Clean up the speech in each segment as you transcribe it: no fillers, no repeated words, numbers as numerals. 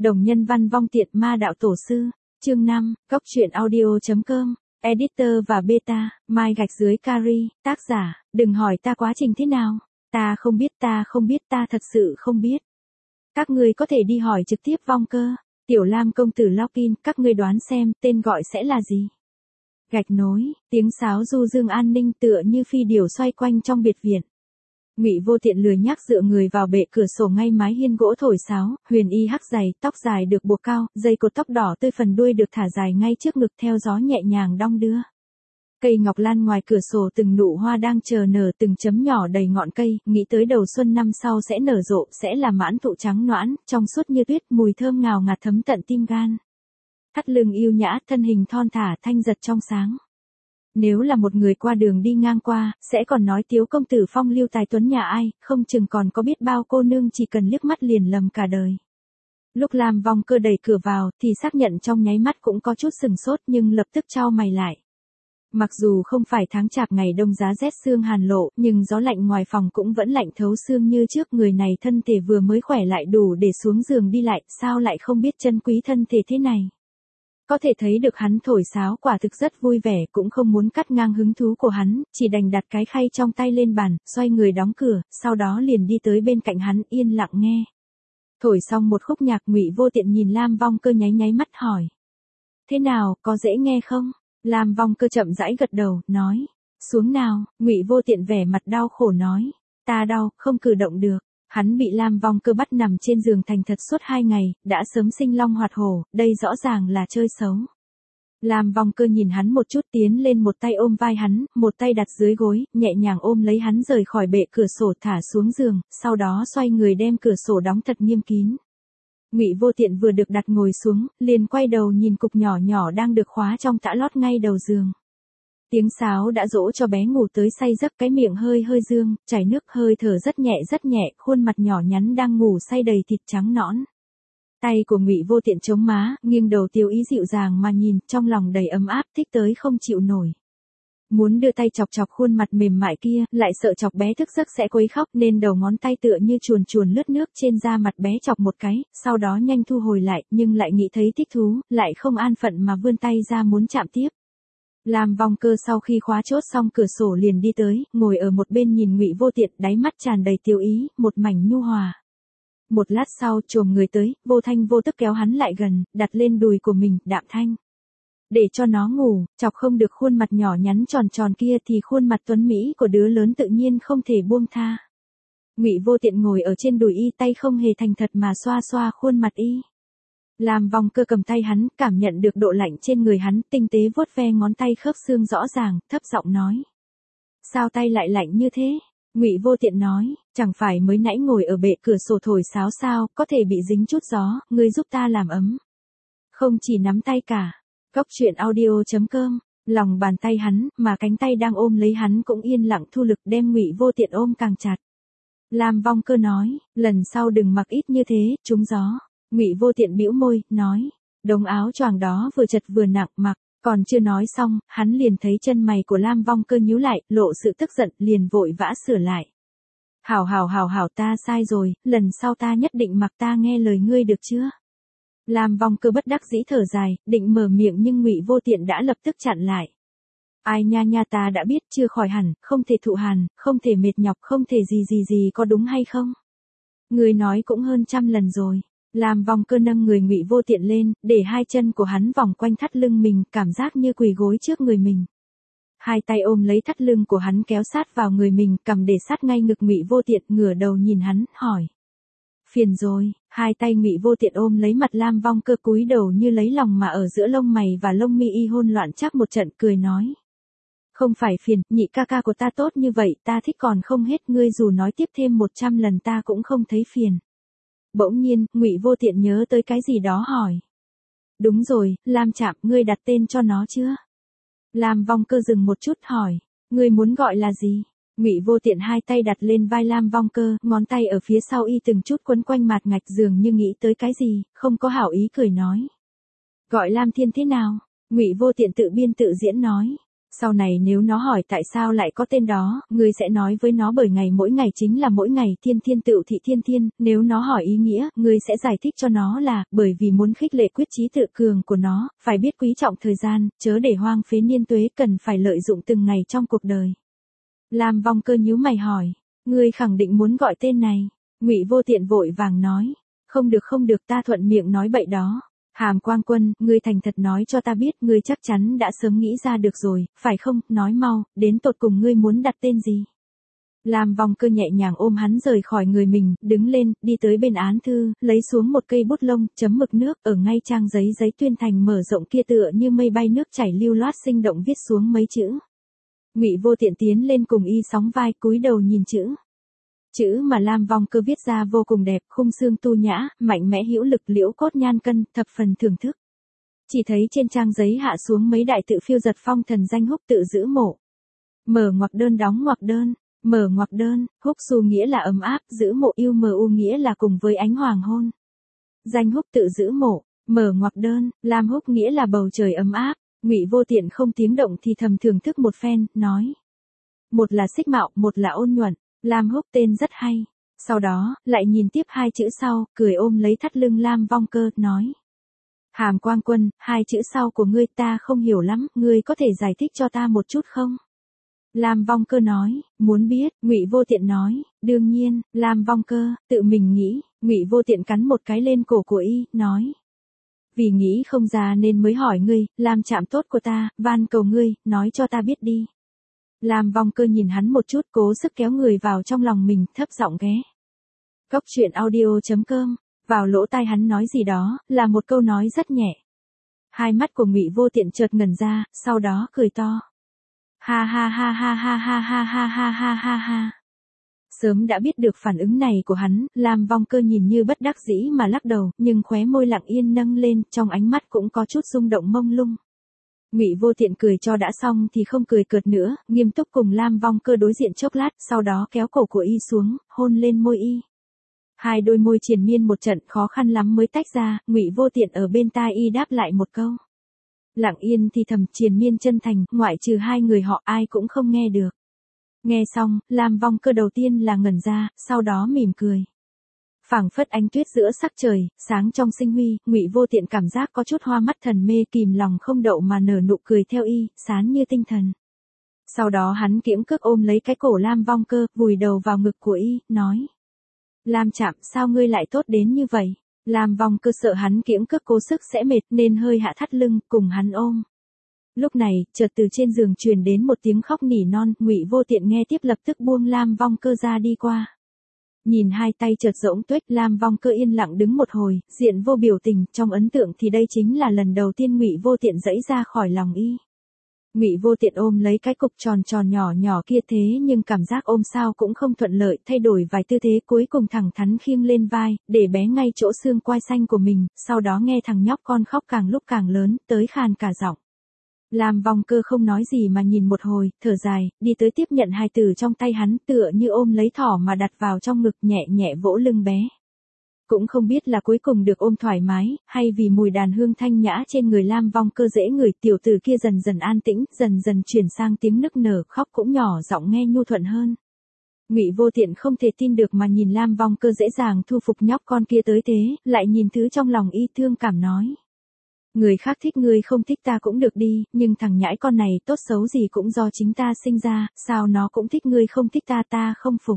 Đồng nhân văn vong tiện ma đạo tổ sư. Chương 5, Cốc truyện audio.com. Editor và beta, Mai gạch dưới Cari, tác giả, đừng hỏi ta quá trình thế nào. Ta không biết, ta thật sự không biết. Các ngươi có thể đi hỏi trực tiếp vong cơ. Tiểu Lam công tử Login, các ngươi đoán xem, tên gọi sẽ là gì? Gạch nối, tiếng sáo du dương an ninh tựa như phi điểu xoay quanh trong biệt viện. Ngụy Vô Tiện lười nhác dựa người vào bệ cửa sổ ngay mái hiên gỗ thổi sáo, huyền y hắc dày, tóc dài được buộc cao, dây cột tóc đỏ tươi phần đuôi được thả dài ngay trước ngực theo gió nhẹ nhàng đong đưa. Cây ngọc lan ngoài cửa sổ từng nụ hoa đang chờ nở, từng chấm nhỏ đầy ngọn cây, nghĩ tới đầu xuân năm sau sẽ nở rộ, sẽ là mãn thụ trắng nõn, trong suốt như tuyết, mùi thơm ngào ngạt thấm tận tim gan. Thắt lưng yêu nhã, thân hình thon thả, thanh giật trong sáng. Nếu là một người qua đường đi ngang qua, sẽ còn nói Tiếu công tử phong lưu tài tuấn nhà ai, không chừng còn có biết bao cô nương chỉ cần liếc mắt liền lầm cả đời. Lúc Lam Vong Cơ đẩy cửa vào, thì xác nhận trong nháy mắt cũng có chút sừng sốt nhưng lập tức chau mày lại. Mặc dù không phải tháng chạp ngày đông giá rét sương hàn lộ, nhưng gió lạnh ngoài phòng cũng vẫn lạnh thấu xương như trước. Người này thân thể vừa mới khỏe lại đủ để xuống giường đi lại, sao lại không biết trân quý thân thể thế này. Có thể thấy được hắn thổi sáo quả thực rất vui vẻ, cũng không muốn cắt ngang hứng thú của hắn, chỉ đành đặt cái khay trong tay lên bàn, xoay người đóng cửa, sau đó liền đi tới bên cạnh hắn, yên lặng nghe. Thổi xong một khúc nhạc, Ngụy Vô Tiện nhìn Lam Vong Cơ nháy mắt hỏi. Thế nào, có dễ nghe không? Lam Vong Cơ chậm rãi gật đầu, nói. Xuống nào, Ngụy Vô Tiện vẻ mặt đau khổ nói. Ta đau, không cử động được. Hắn bị Lam Vong Cơ bắt nằm trên giường thành thật suốt 2 ngày, đã sớm sinh long hoạt hổ, đây rõ ràng là chơi xấu. Lam Vong Cơ nhìn hắn một chút, tiến lên một tay ôm vai hắn, một tay đặt dưới gối, nhẹ nhàng ôm lấy hắn rời khỏi bệ cửa sổ thả xuống giường, sau đó xoay người đem cửa sổ đóng thật nghiêm kín. Ngụy Vô Tiện vừa được đặt ngồi xuống, liền quay đầu nhìn cục nhỏ nhỏ đang được khóa trong tã lót ngay đầu giường. Tiếng sáo đã dỗ cho bé ngủ tới say giấc, cái miệng hơi dương, chảy nước, hơi thở rất nhẹ, khuôn mặt nhỏ nhắn đang ngủ say đầy thịt trắng nõn. Tay của Ngụy Vô Tiện chống má, nghiêng đầu Tiêu Ý dịu dàng mà nhìn, trong lòng đầy ấm áp, thích tới không chịu nổi. Muốn đưa tay chọc khuôn mặt mềm mại kia, lại sợ chọc bé thức giấc sẽ quấy khóc, nên đầu ngón tay tựa như chuồn lướt nước trên da mặt bé chọc một cái, sau đó nhanh thu hồi lại, nhưng lại nghĩ thấy thích thú, lại không an phận mà vươn tay ra muốn chạm tiếp. Lam Vong Cơ sau khi khóa chốt xong cửa sổ liền đi tới, ngồi ở một bên nhìn Ngụy Vô Tiện, đáy mắt tràn đầy tiêu ý, một mảnh nhu hòa. Một lát sau chồm người tới, vô thanh vô tức kéo hắn lại gần, đặt lên đùi của mình, đạm thanh. Để cho nó ngủ, chọc không được khuôn mặt nhỏ nhắn tròn kia thì khuôn mặt tuấn mỹ của đứa lớn tự nhiên không thể buông tha. Ngụy Vô Tiện ngồi ở trên đùi y, tay không hề thành thật mà xoa khuôn mặt y. Lam Vong Cơ cầm tay hắn, cảm nhận được độ lạnh trên người hắn, tinh tế vuốt ve ngón tay khớp xương rõ ràng, thấp giọng nói. Sao tay lại lạnh như thế? Ngụy Vô Tiện nói, chẳng phải mới nãy ngồi ở bệ cửa sổ thổi sáo sao, có thể bị dính chút gió, ngươi giúp ta làm ấm. Không chỉ nắm tay cả. Cốc truyện audio.com, lòng bàn tay hắn, mà cánh tay đang ôm lấy hắn cũng yên lặng thu lực đem Ngụy Vô Tiện ôm càng chặt. Lam Vong Cơ nói, lần sau đừng mặc ít như thế, trúng gió. Ngụy Vô Tiện bĩu môi, nói, đống áo choàng đó vừa chật vừa nặng, mặc, còn chưa nói xong, hắn liền thấy chân mày của Lam Vong Cơ nhíu lại, lộ sự tức giận, liền vội vã sửa lại. Hảo, ta sai rồi, lần sau ta nhất định mặc, ta nghe lời ngươi được chưa? Lam Vong Cơ bất đắc dĩ thở dài, định mở miệng nhưng Ngụy Vô Tiện đã lập tức chặn lại. Ai nha, ta đã biết, chưa khỏi hẳn, không thể thụ hàn, không thể mệt nhọc, không thể gì có đúng hay không? Ngươi nói cũng hơn 100 lần rồi. Lam Vong Cơ nâng người Ngụy Vô Tiện lên, để hai chân của hắn vòng quanh thắt lưng mình, cảm giác như quỳ gối trước người mình. Hai tay ôm lấy thắt lưng của hắn kéo sát vào người mình, cầm để sát ngay ngực Ngụy Vô Tiện, ngửa đầu nhìn hắn, hỏi. Phiền rồi, hai tay Ngụy Vô Tiện ôm lấy mặt Lam Vong Cơ, cúi đầu như lấy lòng mà ở giữa lông mày và lông mi y hôn loạn chắc một trận, cười nói. Không phải phiền, nhị ca của ta tốt như vậy, ta thích còn không hết, ngươi dù nói tiếp thêm 100 lần ta cũng không thấy phiền. Bỗng nhiên, Ngụy Vô Tiện nhớ tới cái gì đó hỏi. Đúng rồi, Lam Trạm, ngươi đặt tên cho nó chưa? Lam Vong Cơ dừng một chút hỏi, ngươi muốn gọi là gì? Ngụy Vô Tiện hai tay đặt lên vai Lam Vong Cơ, ngón tay ở phía sau y từng chút quấn quanh mạt ngạch giường như nghĩ tới cái gì, không có hảo ý cười nói. Gọi Lam Thiên thế nào? Ngụy Vô Tiện tự biên tự diễn nói. Sau này nếu nó hỏi tại sao lại có tên đó, ngươi sẽ nói với nó bởi ngày mỗi ngày chính là mỗi ngày thiên thiên tựu thị thiên thiên, nếu nó hỏi ý nghĩa, ngươi sẽ giải thích cho nó là, bởi vì muốn khích lệ quyết chí tự cường của nó, phải biết quý trọng thời gian, chớ để hoang phế niên tuế, cần phải lợi dụng từng ngày trong cuộc đời. Lam Vong Cơ nhíu mày hỏi, ngươi khẳng định muốn gọi tên này? Ngụy Vô Tiện vội vàng nói, không được ta thuận miệng nói bậy đó. Hàm Quang Quân, ngươi thành thật nói cho ta biết, ngươi chắc chắn đã sớm nghĩ ra được rồi, phải không, nói mau, đến tột cùng ngươi muốn đặt tên gì? Lam Vong Cơ nhẹ nhàng ôm hắn rời khỏi người mình, đứng lên, đi tới bên án thư, lấy xuống một cây bút lông, chấm mực nước, ở ngay trang giấy tuyên thành mở rộng kia tựa như mây bay nước chảy lưu loát sinh động viết xuống mấy chữ. Ngụy Vô Tiện tiến lên cùng y sóng vai, cúi đầu nhìn chữ. Chữ mà Lam Vong Cơ viết ra vô cùng đẹp, khung xương tu nhã, mạnh mẽ hữu lực, liễu cốt nhan cân, thập phần thưởng thức. Chỉ thấy trên trang giấy hạ xuống mấy đại tự phiêu giật phong thần danh húc tự giữ mộ. Mở ngoặc đơn đóng ngoặc đơn, mở ngoặc đơn, húc xu nghĩa là ấm áp, giữ mộ yêu mờ u nghĩa là cùng với ánh hoàng hôn. Danh húc tự giữ mộ, mở ngoặc đơn, Lam húc nghĩa là bầu trời ấm áp. Ngụy Vô Tiện không tiếng động thì thầm thưởng thức một phen, nói. Một là xích mạo, một là ôn nhuận. Lam húc tên rất hay. Sau đó, lại nhìn tiếp hai chữ sau, cười ôm lấy thắt lưng Lam Vong Cơ, nói. Hàm Quang Quân, hai chữ sau của ngươi ta không hiểu lắm, ngươi có thể giải thích cho ta một chút không? Lam Vong Cơ nói, muốn biết, Ngụy Vô Tiện nói, đương nhiên, Lam Vong Cơ, tự mình nghĩ, Ngụy Vô Tiện cắn một cái lên cổ của y, nói. Vì nghĩ không ra nên mới hỏi ngươi, làm chạm tốt của ta, van cầu ngươi, nói cho ta biết đi. Lam Vong Cơ nhìn hắn một chút, cố sức kéo người vào trong lòng mình, thấp giọng ghé. Cốc truyện audio.com, vào lỗ tai hắn nói gì đó, là một câu nói rất nhẹ. Hai mắt của Ngụy Vô Tiện chợt ngẩn ra, sau đó cười to. Ha ha ha ha ha ha ha ha ha ha ha ha. Sớm đã biết được phản ứng này của hắn, Lam Vong Cơ nhìn như bất đắc dĩ mà lắc đầu, nhưng khóe môi lặng yên nâng lên, trong ánh mắt cũng có chút rung động mông lung. Ngụy Vô Tiện cười cho đã xong thì không cười cợt nữa, nghiêm túc cùng Lam Vong Cơ đối diện chốc lát, sau đó kéo cổ của y xuống, hôn lên môi y. Hai đôi môi triền miên một trận, khó khăn lắm mới tách ra, Ngụy Vô Tiện ở bên tai y đáp lại một câu. Lặng yên thì thầm, triền miên chân thành, ngoại trừ hai người họ ai cũng không nghe được. Nghe xong, Lam Vong Cơ đầu tiên là ngẩn ra, sau đó mỉm cười. Phảng phất ánh tuyết giữa sắc trời, sáng trong sinh huy, Ngụy Vô Tiện cảm giác có chút hoa mắt thần mê, kìm lòng không đậu mà nở nụ cười theo y, sán như tinh thần. Sau đó hắn kiễng cước ôm lấy cái cổ Lam Vong Cơ, vùi đầu vào ngực của y, nói. Lam chạm, sao ngươi lại tốt đến như vậy? Lam Vong Cơ sợ hắn kiễng cước cố sức sẽ mệt nên hơi hạ thắt lưng, cùng hắn ôm. Lúc này, chợt từ trên giường truyền đến một tiếng khóc nỉ non, Ngụy Vô Tiện nghe tiếp lập tức buông Lam Vong Cơ ra đi qua. Nhìn hai tay chợt rỗng tuếch, Lam Vong Cơ yên lặng đứng một hồi, diện vô biểu tình, trong ấn tượng thì đây chính là lần đầu tiên Ngụy Vô Tiện giãy ra khỏi lòng y. Ngụy Vô Tiện ôm lấy cái cục tròn tròn nhỏ nhỏ kia thế nhưng cảm giác ôm sao cũng không thuận lợi, thay đổi vài tư thế cuối cùng thẳng thắn khiêng lên vai, để bé ngay chỗ xương quai xanh của mình, sau đó nghe thằng nhóc con khóc càng lúc càng lớn, tới khàn cả giọng. Lam Vong Cơ không nói gì mà nhìn một hồi, thở dài, đi tới tiếp nhận hài tử trong tay hắn, tựa như ôm lấy thỏ mà đặt vào trong ngực, nhẹ nhẹ vỗ lưng bé. Cũng không biết là cuối cùng được ôm thoải mái, hay vì mùi đàn hương thanh nhã trên người Lam Vong Cơ dễ ngửi, tiểu tử kia dần dần an tĩnh, dần dần chuyển sang tiếng nức nở, khóc cũng nhỏ giọng nghe nhu thuận hơn. Ngụy Vô Tiện không thể tin được mà nhìn Lam Vong Cơ dễ dàng thu phục nhóc con kia tới thế, lại nhìn thứ trong lòng y thương cảm nói. Người khác thích ngươi không thích ta cũng được đi, nhưng thằng nhãi con này tốt xấu gì cũng do chính ta sinh ra, sao nó cũng thích ngươi không thích ta, ta không phục.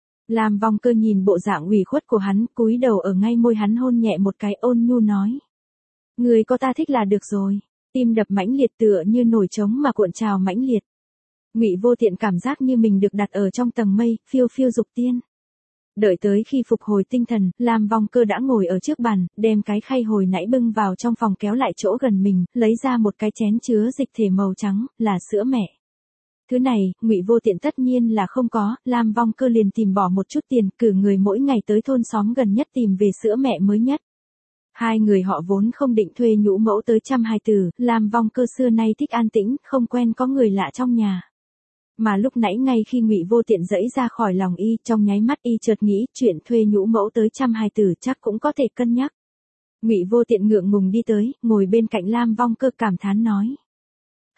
Lam Vong Cơ nhìn bộ dạng ủy khuất của hắn, cúi đầu ở ngay môi hắn hôn nhẹ một cái, ôn nhu nói. Người có ta thích là được rồi. Tim đập mãnh liệt tựa như nổi trống mà cuộn trào mãnh liệt. Ngụy Vô Tiện cảm giác như mình được đặt ở trong tầng mây, phiêu phiêu dục tiên. Đợi tới khi phục hồi tinh thần, Lam Vong Cơ đã ngồi ở trước bàn, đem cái khay hồi nãy bưng vào trong phòng kéo lại chỗ gần mình, lấy ra một cái chén chứa dịch thể màu trắng, là sữa mẹ. Thứ này, Ngụy Vô Tiện tất nhiên là không có, Lam Vong Cơ liền tìm bỏ một chút tiền, cử người mỗi ngày tới thôn xóm gần nhất tìm về sữa mẹ mới nhất. Hai người họ vốn không định thuê nhũ mẫu tới chăm hài tử, Lam Vong Cơ xưa nay thích an tĩnh, không quen có người lạ trong nhà. Mà lúc nãy ngay khi Ngụy Vô Tiện giãy ra khỏi lòng y, trong nháy mắt y chợt nghĩ, chuyện thuê nhũ mẫu tới chăm hài tử chắc cũng có thể cân nhắc. Ngụy Vô Tiện ngượng ngùng đi tới, ngồi bên cạnh Lam Vong Cơ cảm thán nói.